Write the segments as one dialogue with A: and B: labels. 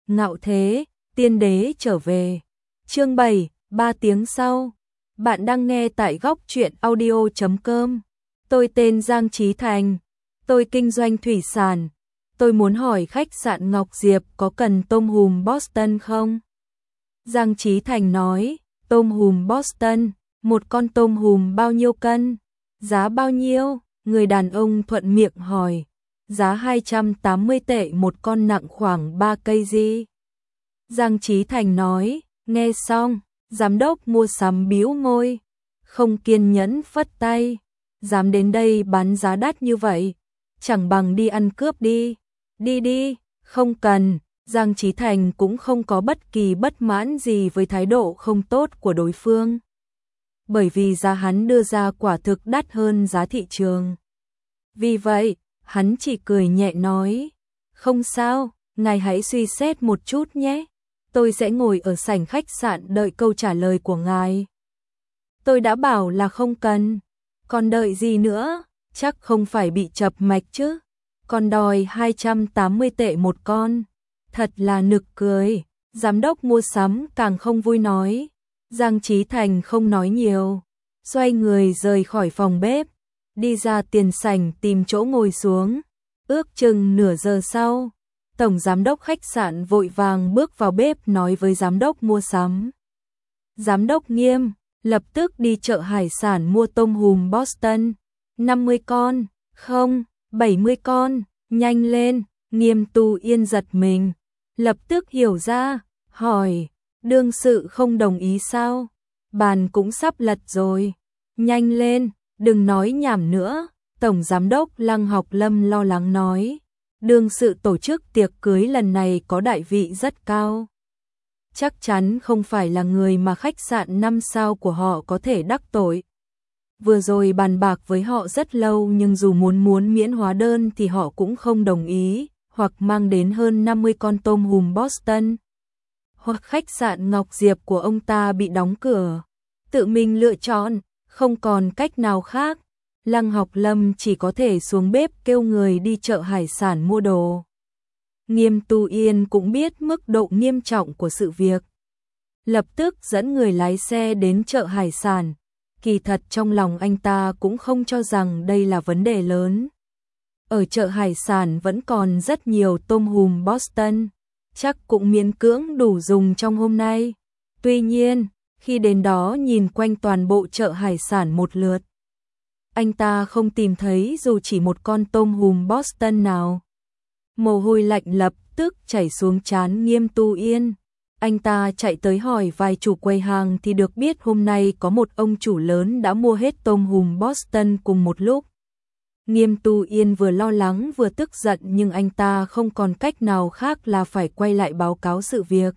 A: Ngạo thế, tiên đế trở về. Chương 7, 3 tiếng sau. Bạn đang nghe tại góc truyện audio.com. Tôi tên Giang Chí Thành. Tôi kinh doanh thủy sản. Tôi muốn hỏi khách sạn Ngọc Diệp có cần tôm hùm Boston không? Giang Chí Thành nói, tôm hùm Boston, một con tôm hùm bao nhiêu cân? Giá bao nhiêu? Người đàn ông thuận miệng hỏi. Giá 280 tệ một con, nặng khoảng 3 cây gì? Giang Chí Thành nói, nghe xong, giám đốc mua sắm bĩu môi, không kiên nhẫn phất tay. Dám đến đây bán giá đắt như vậy, chẳng bằng đi ăn cướp đi. Đi đi, không cần. Giang Chí Thành cũng không có bất kỳ bất mãn gì với thái độ không tốt của đối phương. Bởi vì giá hắn đưa ra quả thực đắt hơn giá thị trường. Vì vậy, hắn chỉ cười nhẹ nói, không sao, ngài hãy suy xét một chút nhé. Tôi sẽ ngồi ở sảnh khách sạn đợi câu trả lời của ngài. Tôi đã bảo là không cần. Còn đợi gì nữa, chắc không phải bị chập mạch chứ. Còn đòi 280 tệ một con. Thật là nực cười. Giám đốc mua sắm càng không vui nói. Giang Chí Thành không nói nhiều, xoay người rời khỏi phòng bếp, đi ra tiền sảnh tìm chỗ ngồi xuống. Ước chừng nửa giờ sau, tổng giám đốc khách sạn vội vàng bước vào bếp nói với giám đốc mua sắm. Giám đốc Nghiêm, lập tức đi chợ hải sản mua tôm hùm Boston, 50 con, không, 70 con, nhanh lên. Nghiêm Tu Yên giật mình, lập tức hiểu ra, hỏi, đương sự không đồng ý sao? Bàn cũng sắp lật rồi, nhanh lên, đừng nói nhảm nữa. Tổng giám đốc Lăng Học Lâm lo lắng nói, đương sự tổ chức tiệc cưới lần này có đại vị rất cao. Chắc chắn không phải là người mà khách sạn 5 sao của họ có thể đắc tội. Vừa rồi bàn bạc với họ rất lâu nhưng dù muốn miễn hóa đơn thì họ cũng không đồng ý, hoặc mang đến hơn 50 con tôm hùm Boston, hoặc khách sạn Ngọc Diệp của ông ta bị đóng cửa. Tự mình lựa chọn, không còn cách nào khác. Lăng Học Lâm chỉ có thể xuống bếp kêu người đi chợ hải sản mua đồ. Nghiêm Tu Yên cũng biết mức độ nghiêm trọng của sự việc, lập tức dẫn người lái xe đến chợ hải sản. Kỳ thật trong lòng anh ta cũng không cho rằng đây là vấn đề lớn. Ở chợ hải sản vẫn còn rất nhiều tôm hùm Boston, chắc cũng miễn cưỡng đủ dùng trong hôm nay. Tuy nhiên, khi đến đó nhìn quanh toàn bộ chợ hải sản một lượt, anh ta không tìm thấy dù chỉ một con tôm hùm Boston nào. Mồ hôi lạnh lập tức chảy xuống trán Nghiêm Tu Yên. Anh ta chạy tới hỏi vài chủ quầy hàng thì được biết hôm nay có một ông chủ lớn đã mua hết tôm hùm Boston cùng một lúc. Nghiêm Tu Yên vừa lo lắng vừa tức giận nhưng anh ta không còn cách nào khác là phải quay lại báo cáo sự việc.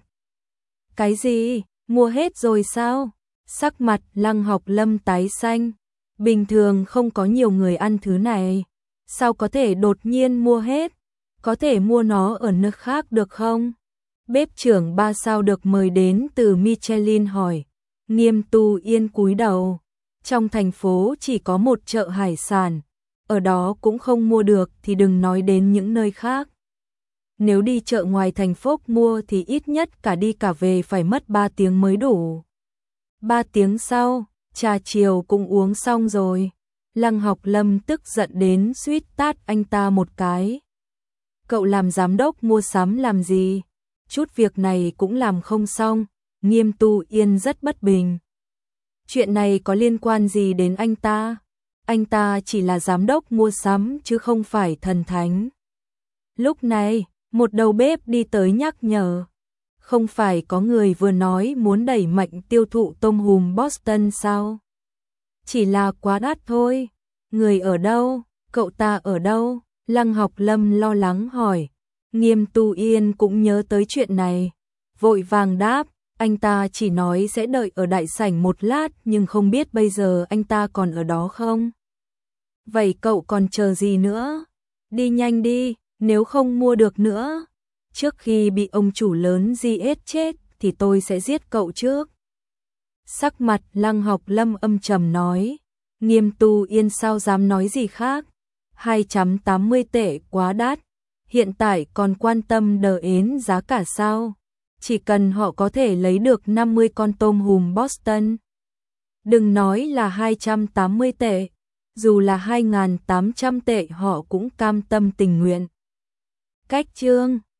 A: Cái gì? Mua hết rồi sao? Sắc mặt Lăng Học Lâm tái xanh. Bình thường không có nhiều người ăn thứ này. Sao có thể đột nhiên mua hết? Có thể mua nó ở nước khác được không? Bếp trưởng 3 sao được mời đến từ Michelin hỏi. Nghiêm Tu Yên cúi đầu. Trong thành phố chỉ có một chợ hải sản, ở đó cũng không mua được thì đừng nói đến những nơi khác. Nếu đi chợ ngoài thành phố mua thì ít nhất cả đi cả về phải mất 3 tiếng mới đủ. 3 tiếng sau, trà chiều cũng uống xong rồi. Lăng Học Lâm tức giận đến suýt tát anh ta một cái. Cậu làm giám đốc mua sắm làm gì? Chút việc này cũng làm không xong. Nghiêm Tu Yên rất bất bình. Chuyện này có liên quan gì đến anh ta? Anh ta chỉ là giám đốc mua sắm chứ không phải thần thánh. Lúc này, một đầu bếp đi tới nhắc nhở. Không phải có người vừa nói muốn đẩy mạnh tiêu thụ tôm hùm Boston sao? Chỉ là quá đắt thôi. Người ở đâu? Cậu ta ở đâu? Lăng Học Lâm lo lắng hỏi. Nghiêm Tu Yên cũng nhớ tới chuyện này, vội vàng đáp, anh ta chỉ nói sẽ đợi ở đại sảnh một lát nhưng không biết bây giờ anh ta còn ở đó không. Vậy cậu còn chờ gì nữa? Đi nhanh đi, nếu không mua được nữa. Trước khi bị ông chủ lớn giết chết thì tôi sẽ giết cậu trước. Sắc mặt Lăng Học Lâm âm trầm nói. Nghiêm Tu Yên sao dám nói gì khác. 280 tệ quá đắt. hiện tại còn quan tâm đến giá cả sao? Chỉ cần họ có thể lấy được 50 con tôm hùm Boston. Đừng nói là 280 tệ, dù là 2.800 tệ họ cũng cam tâm tình nguyện. Cách chương